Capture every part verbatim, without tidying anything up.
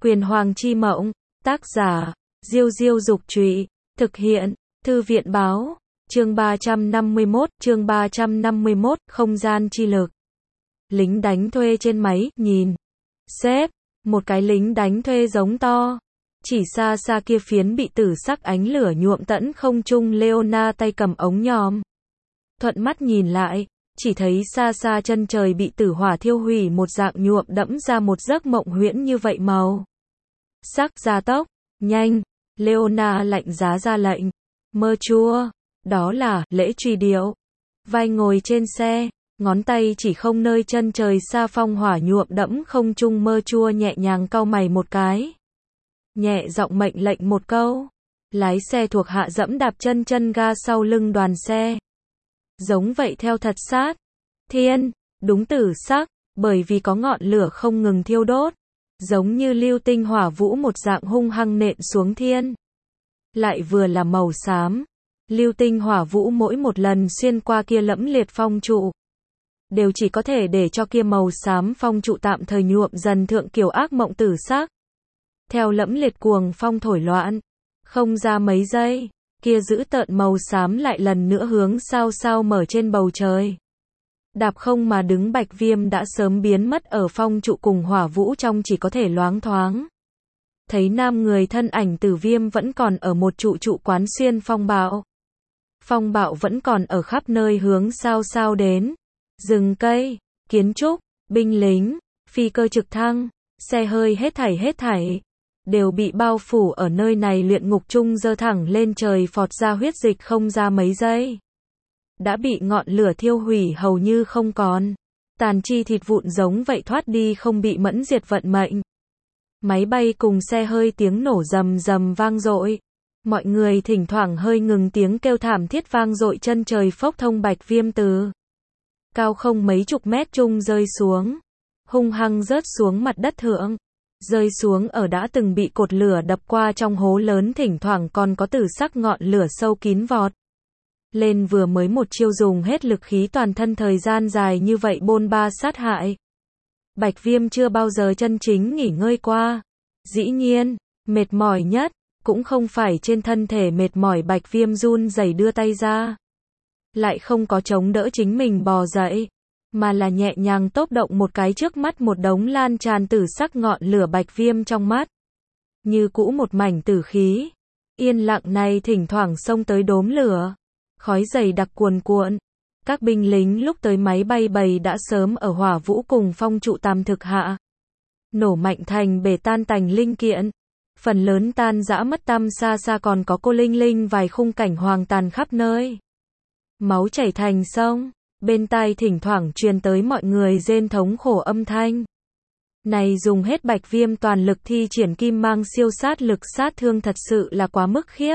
Quyền Hoàng chi mộng, tác giả, Diêu Diêu Dục Trụy, thực hiện, Thư viện Báo, chương ba trăm năm mươi mốt, chương ba trăm năm mươi mốt, không gian chi lực. Lính đánh thuê trên máy, nhìn. Sếp, một cái lính đánh thuê giống to. Chỉ xa xa kia phiến bị tử sắc ánh lửa nhuộm tận không trung Leona tay cầm ống nhòm. Thuận mắt nhìn lại, chỉ thấy xa xa chân trời bị tử hỏa thiêu hủy một dạng nhuộm đẫm ra một giấc mộng huyễn như vậy màu. Sắc gia tốc, nhanh, Leona lạnh giá ra lệnh. Mơ chua, đó là lễ truy điệu. Vai ngồi trên xe, ngón tay chỉ không nơi chân trời xa phong hỏa nhuộm đẫm không trung mơ chua nhẹ nhàng cau mày một cái. Nhẹ giọng mệnh lệnh một câu. Lái xe thuộc hạ dẫm đạp chân chân ga sau lưng đoàn xe. Giống vậy theo thật sát. Thiên, đúng tử sắc, bởi vì có ngọn lửa không ngừng thiêu đốt. Giống như lưu tinh hỏa vũ một dạng hung hăng nện xuống thiên. Lại vừa là màu xám. Lưu tinh hỏa vũ mỗi một lần xuyên qua kia lẫm liệt phong trụ. Đều chỉ có thể để cho kia màu xám phong trụ tạm thời nhuộm dần thượng kiểu ác mộng tử sắc. Theo lẫm liệt cuồng phong thổi loạn. Không ra mấy giây, kia giữ tợn màu xám lại lần nữa hướng sao sao mở trên bầu trời. Đạp không mà đứng Bạch Viêm đã sớm biến mất ở phong trụ cùng hỏa vũ trong chỉ có thể loáng thoáng. Thấy nam người thân ảnh Tử Viêm vẫn còn ở một trụ trụ quán xuyên phong bạo. Phong bạo vẫn còn ở khắp nơi hướng sao sao đến. Rừng cây, kiến trúc, binh lính, phi cơ trực thăng, xe hơi hết thảy hết thảy. Đều bị bao phủ ở nơi này luyện ngục chung dơ thẳng lên trời phọt ra huyết dịch không ra mấy giây. Đã bị ngọn lửa thiêu hủy hầu như không còn. Tàn chi thịt vụn giống vậy thoát đi không bị mẫn diệt vận mệnh. Máy bay cùng xe hơi tiếng nổ rầm rầm vang dội. Mọi người thỉnh thoảng hơi ngừng tiếng kêu thảm thiết vang dội chân trời phốc thông Bạch Viêm từ cao không mấy chục mét chung rơi xuống. Hung hăng rớt xuống mặt đất thượng. Rơi xuống ở đã từng bị cột lửa đập qua trong hố lớn thỉnh thoảng còn có tử sắc ngọn lửa sâu kín vọt. Lên vừa mới một chiêu dùng hết lực khí toàn thân thời gian dài như vậy bôn ba sát hại. Bạch Viêm chưa bao giờ chân chính nghỉ ngơi qua. Dĩ nhiên, mệt mỏi nhất, cũng không phải trên thân thể mệt mỏi Bạch Viêm run rẩy đưa tay ra. Lại không có chống đỡ chính mình bò dậy. Mà là nhẹ nhàng tốc động một cái trước mắt một đống lan tràn tử sắc ngọn lửa Bạch Viêm trong mắt. Như cũ một mảnh tử khí. Yên lặng này thỉnh thoảng xông tới đốm lửa. Khói dày đặc cuồn cuộn. Các binh lính lúc tới máy bay bầy đã sớm ở hỏa vũ cùng phong trụ tam thực hạ. Nổ mạnh thành bể tan tành linh kiện. Phần lớn tan rã mất tăm xa xa còn có cô linh linh vài khung cảnh hoàng tàn khắp nơi. Máu chảy thành sông. Bên tai thỉnh thoảng truyền tới mọi người rên thống khổ âm thanh. Này dùng hết Bạch Viêm toàn lực thi triển kim mang siêu sát lực sát thương thật sự là quá mức khiếp.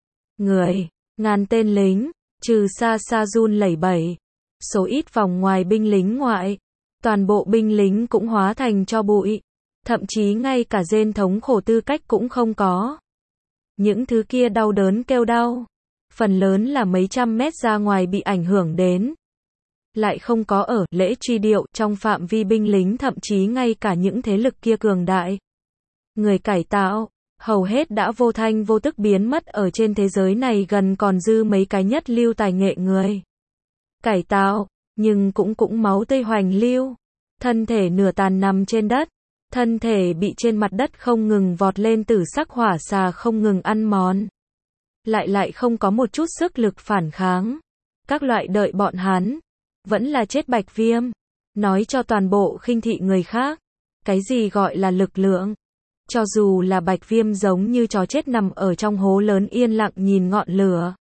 Người, ngàn tên lính, trừ xa xa run lẩy bẩy. Số ít vòng ngoài binh lính ngoại. Toàn bộ binh lính cũng hóa thành tro bụi. Thậm chí ngay cả rên thống khổ tư cách cũng không có. Những thứ kia đau đớn kêu đau. Phần lớn là mấy trăm mét ra ngoài bị ảnh hưởng đến. Lại không có ở lễ truy điệu trong phạm vi binh lính thậm chí ngay cả những thế lực kia cường đại. Người cải tạo, hầu hết đã vô thanh vô tức biến mất ở trên thế giới này gần còn dư mấy cái nhất lưu tài nghệ người. Cải tạo, nhưng cũng cũng máu tươi hoành lưu. Thân thể nửa tàn nằm trên đất. Thân thể bị trên mặt đất không ngừng vọt lên tử sắc hỏa xà không ngừng ăn mòn. Lại lại không có một chút sức lực phản kháng. Các loại đợi bọn hắn. Vẫn là chết Bạch Viêm. Nói cho toàn bộ khinh thị người khác. Cái gì gọi là lực lượng. Cho dù là Bạch Viêm giống như chó chết nằm ở trong hố lớn yên lặng nhìn ngọn lửa.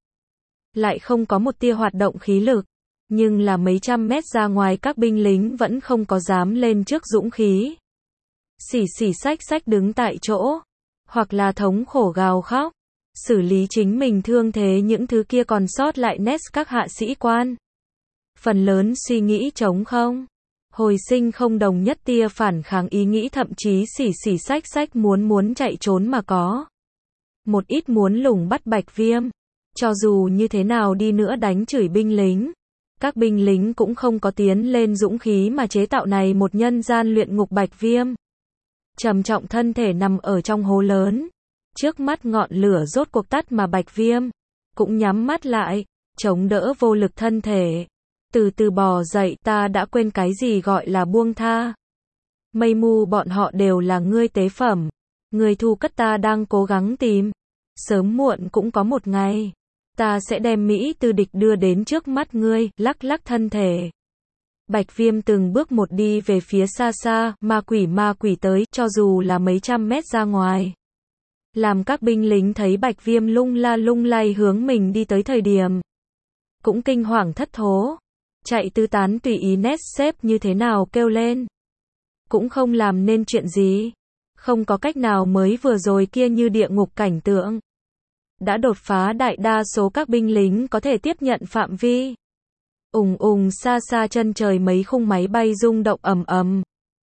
Lại không có một tia hoạt động khí lực. Nhưng là mấy trăm mét ra ngoài các binh lính vẫn không có dám lên trước dũng khí. Xỉ xỉ xách xách đứng tại chỗ. Hoặc là thống khổ gào khóc. Xử lý chính mình thương thế những thứ kia còn sót lại nét các hạ sĩ quan. Phần lớn suy nghĩ trống không. Hồi sinh không đồng nhất tia phản kháng ý nghĩ thậm chí xỉ xỉ xách xách muốn muốn chạy trốn mà có. Một ít muốn lùng bắt Bạch Viêm. Cho dù như thế nào đi nữa đánh chửi binh lính. Các binh lính cũng không có tiến lên dũng khí mà chế tạo này một nhân gian luyện ngục Bạch Viêm. trầm trọng thân thể nằm ở trong hố lớn. Trước mắt ngọn lửa rốt cuộc tắt mà Bạch Viêm cũng nhắm mắt lại, chống đỡ vô lực thân thể. Từ từ bò dậy, ta đã quên cái gì gọi là buông tha. Mây mù bọn họ đều là ngươi tế phẩm. Ngươi thu cất ta đang cố gắng tìm. Sớm muộn cũng có một ngày. Ta sẽ đem Mỹ Tư Địch đưa đến trước mắt ngươi, lắc lắc thân thể. Bạch Viêm từng bước một đi về phía xa xa, ma quỷ ma quỷ tới, cho dù là mấy trăm mét ra ngoài. Làm các binh lính thấy Bạch Viêm lung la lung lay hướng mình đi tới thời điểm. Cũng kinh hoàng thất thố. Chạy tứ tán tùy ý nét xếp như thế nào kêu lên. Cũng không làm nên chuyện gì. Không có cách nào mới vừa rồi kia như địa ngục cảnh tượng. Đã đột phá đại đa số các binh lính có thể tiếp nhận phạm vi. Ùng ùng xa xa chân trời mấy khung máy bay rung động ầm ầm.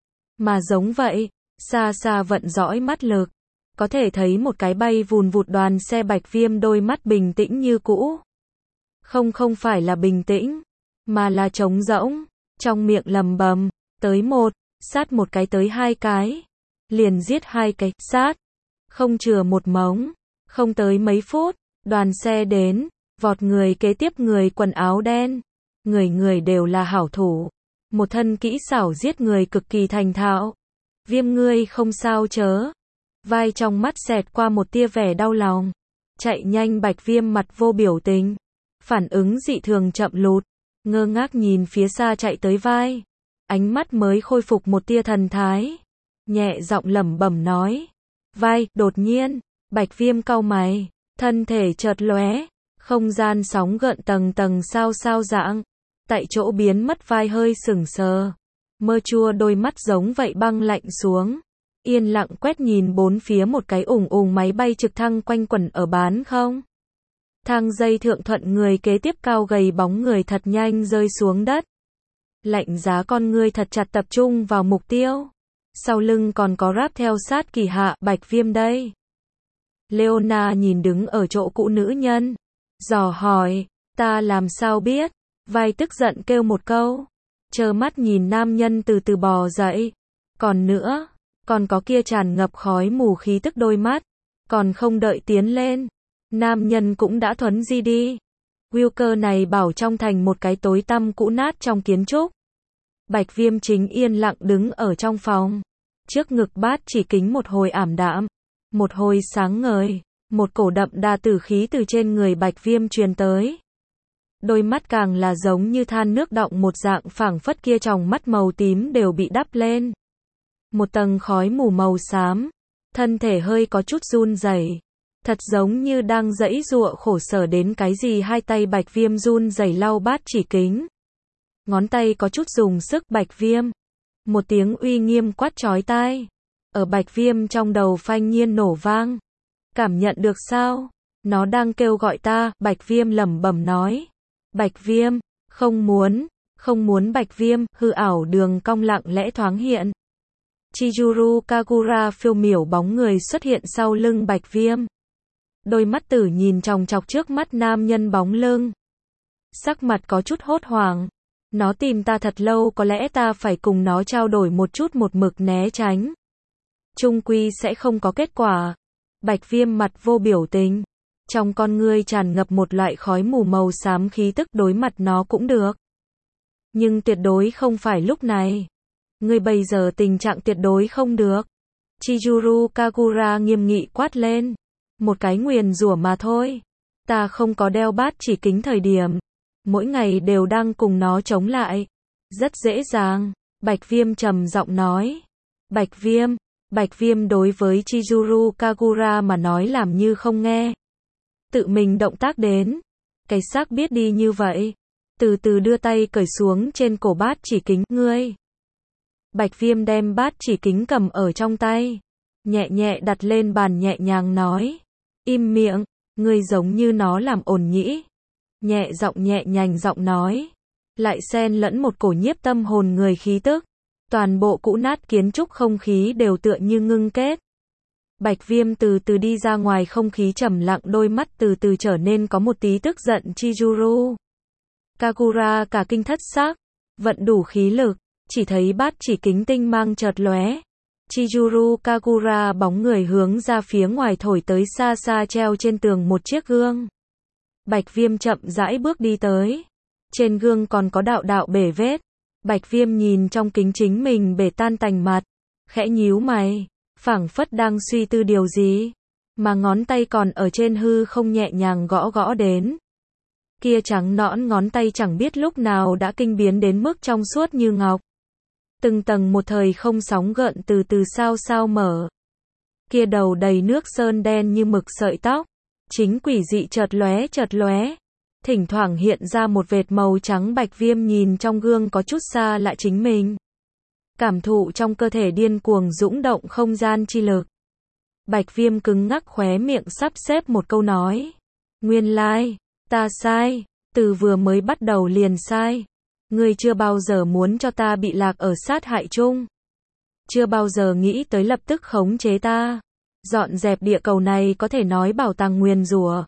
Mà giống vậy, xa xa vận dõi mắt lực. Có thể thấy một cái bay vùn vụt đoàn xe Bạch Viêm đôi mắt bình tĩnh như cũ. Không không phải là bình tĩnh, mà là trống rỗng. Trong miệng lầm bầm, tới một, sát một cái tới hai cái. Liền giết hai cái, sát. Không chừa một mống. Không tới mấy phút, đoàn xe đến, vọt người kế tiếp người quần áo đen. Người người đều là hảo thủ. Một thân kỹ xảo giết người cực kỳ thành thạo. Viêm ngươi không sao chớ. Vai trong mắt xẹt qua một tia vẻ đau lòng. Chạy nhanh Bạch Viêm mặt vô biểu tình. Phản ứng dị thường chậm lụt. Ngơ ngác nhìn phía xa chạy tới vai. Ánh mắt mới khôi phục một tia thần thái. Nhẹ giọng lẩm bẩm nói. Vai, đột nhiên. Bạch Viêm cau mày. Thân thể chợt lóe. Không gian sóng gợn tầng tầng sao sao dạng. Tại chỗ biến mất vai hơi sững sờ. Mơ chua đôi mắt giống vậy băng lạnh xuống. Yên lặng quét nhìn bốn phía một cái ủng ủng máy bay trực thăng quanh quẩn ở bán không. Thang dây thượng thuận người kế tiếp cao gầy bóng người thật nhanh rơi xuống đất. Lạnh giá con ngươi thật chặt tập trung vào mục tiêu. Sau lưng còn có ráp theo sát kỳ hạ, Bạch Viêm đây. Leona nhìn đứng ở chỗ cũ nữ nhân. Dò hỏi, ta làm sao biết? Vai tức giận kêu một câu. Trơ mắt nhìn nam nhân từ từ bò dậy. Còn nữa, còn có kia tràn ngập khói mù khí tức đôi mắt. Còn không đợi tiến lên. Nam nhân cũng đã thuấn di đi. Wilker này bảo trong thành một cái tối tăm cũ nát trong kiến trúc. Bạch Viêm chính yên lặng đứng ở trong phòng. Trước ngực bát chỉ kính một hồi ảm đạm. Một hồi sáng ngời. Một cổ đậm đà tử khí từ trên người Bạch Viêm truyền tới. Đôi mắt càng là giống như than nước đọng một dạng phảng phất kia tròng mắt màu tím đều bị đắp lên. Một tầng khói mù màu xám. Thân thể hơi có chút run rẩy. Thật giống như đang giãy giụa khổ sở đến cái gì. Hai tay Bạch Viêm run rẩy lau bát chỉ kính. Ngón tay có chút dùng sức. Bạch Viêm. Một tiếng uy nghiêm quát chói tai. Ở Bạch Viêm trong đầu phanh nhiên nổ vang. Cảm nhận được sao? Nó đang kêu gọi ta. Bạch Viêm lẩm bẩm nói. Bạch Viêm. Không muốn. Không muốn Bạch Viêm. Hư ảo đường cong lặng lẽ thoáng hiện. Chizuru Kagura phiêu miểu bóng người xuất hiện sau lưng Bạch Viêm. Đôi mắt tử nhìn chòng chọc trước mắt nam nhân bóng lưng. Sắc mặt có chút hốt hoảng. Nó tìm ta thật lâu, có lẽ ta phải cùng nó trao đổi một chút, một mực né tránh. Chung quy sẽ không có kết quả. Bạch Viêm mặt vô biểu tình. Trong con ngươi tràn ngập một loại khói mù màu xám khí tức, đối mặt nó cũng được. Nhưng tuyệt đối không phải lúc này. Ngươi bây giờ tình trạng tuyệt đối không được. Chizuru Kagura nghiêm nghị quát lên. Một cái nguyền rủa mà thôi. Ta không có đeo bát chỉ kính thời điểm. Mỗi ngày đều đang cùng nó chống lại. Rất dễ dàng. Bạch Viêm trầm giọng nói. Bạch Viêm. Bạch Viêm đối với Chizuru Kagura mà nói làm như không nghe. Tự mình động tác đến. Cái xác biết đi như vậy. Từ từ đưa tay cởi xuống trên cổ bát chỉ kính. Ngươi. Bạch Viêm đem bát chỉ kính cầm ở trong tay. Nhẹ nhẹ đặt lên bàn, nhẹ nhàng nói. Im miệng. Ngươi giống như nó làm ồn nhĩ. Nhẹ giọng nhẹ nhàng giọng nói. Lại xen lẫn một cổ nhiếp tâm hồn người khí tức. Toàn bộ cũ nát kiến trúc không khí đều tựa như ngưng kết. Bạch Viêm từ từ đi ra ngoài, không khí trầm lặng, đôi mắt từ từ trở nên có một tí tức giận. Chizuru Kagura cả kinh thất xác, vận đủ khí lực, chỉ thấy bát chỉ kính tinh mang chợt lóe, Chizuru Kagura bóng người hướng ra phía ngoài thổi tới xa xa treo trên tường một chiếc gương. Bạch Viêm chậm rãi bước đi tới. Trên gương còn có đạo đạo bể vết. Bạch Viêm nhìn trong kính chính mình bể tan tành mặt, khẽ nhíu mày, phảng phất đang suy tư điều gì, mà ngón tay còn ở trên hư không nhẹ nhàng gõ gõ đến. Kia trắng nõn ngón tay chẳng biết lúc nào đã kinh biến đến mức trong suốt như ngọc. Từng tầng một thời không sóng gợn từ từ sao sao mở. Kia đầu đầy nước sơn đen như mực sợi tóc, chính quỷ dị chợt lóe chợt lóe, thỉnh thoảng hiện ra một vệt màu trắng. Bạch Viêm nhìn trong gương có chút xa lạ chính mình. Cảm thụ trong cơ thể điên cuồng dũng động không gian chi lực. Bạch Viêm cứng ngắc khóe miệng sắp xếp một câu nói. Nguyên lai, ta sai, từ vừa mới bắt đầu liền sai. Ngươi chưa bao giờ muốn cho ta bị lạc ở sát hại chung. Chưa bao giờ nghĩ tới lập tức khống chế ta. Dọn dẹp địa cầu này có thể nói bảo tàng nguyền rủa.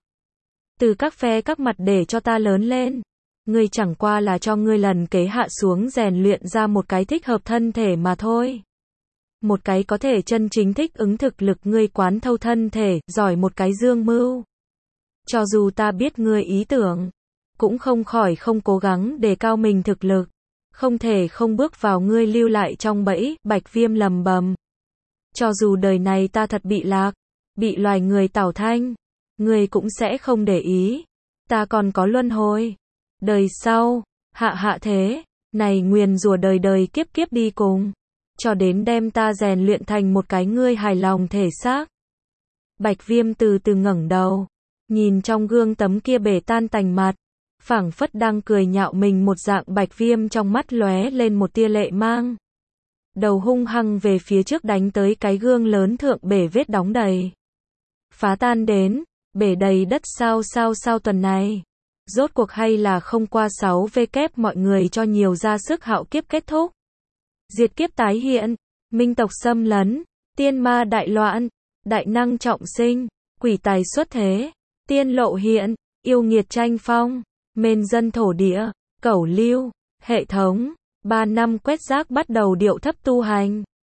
Từ các phe các mặt để cho ta lớn lên. Ngươi chẳng qua là cho ngươi lần kế hạ xuống rèn luyện ra một cái thích hợp thân thể mà thôi. Một cái có thể chân chính thích ứng thực lực ngươi quán thâu thân thể, giỏi một cái dương mưu. Cho dù ta biết ngươi ý tưởng, cũng không khỏi không cố gắng đề cao mình thực lực. Không thể không bước vào ngươi lưu lại trong bẫy. Bạch Viêm lầm bầm. Cho dù đời này ta thật bị lạc, bị loài người tảo thanh, ngươi cũng sẽ không để ý. Ta còn có luân hồi. Đời sau, hạ hạ thế, này nguyền rủa đời đời kiếp kiếp đi cùng. Cho đến đem ta rèn luyện thành một cái ngươi hài lòng thể xác. Bạch Viêm từ từ ngẩng đầu, nhìn trong gương tấm kia bể tan tành mặt, phảng phất đang cười nhạo mình một dạng. Bạch Viêm trong mắt lóe lên một tia lệ mang. Đầu hung hăng về phía trước đánh tới cái gương lớn thượng bể vết đóng đầy. Phá tan đến, bể đầy đất sao sao sao tuần này. Rốt cuộc hay là không qua sáu vê kép mọi người cho nhiều ra sức hạo kiếp kết thúc. Diệt kiếp tái hiện, minh tộc xâm lấn, tiên ma đại loạn, đại năng trọng sinh, quỷ tài xuất thế, tiên lộ hiện, yêu nghiệt tranh phong, mên dân thổ địa, cẩu lưu, hệ thống, ba năm quét rác bắt đầu điệu thấp tu hành.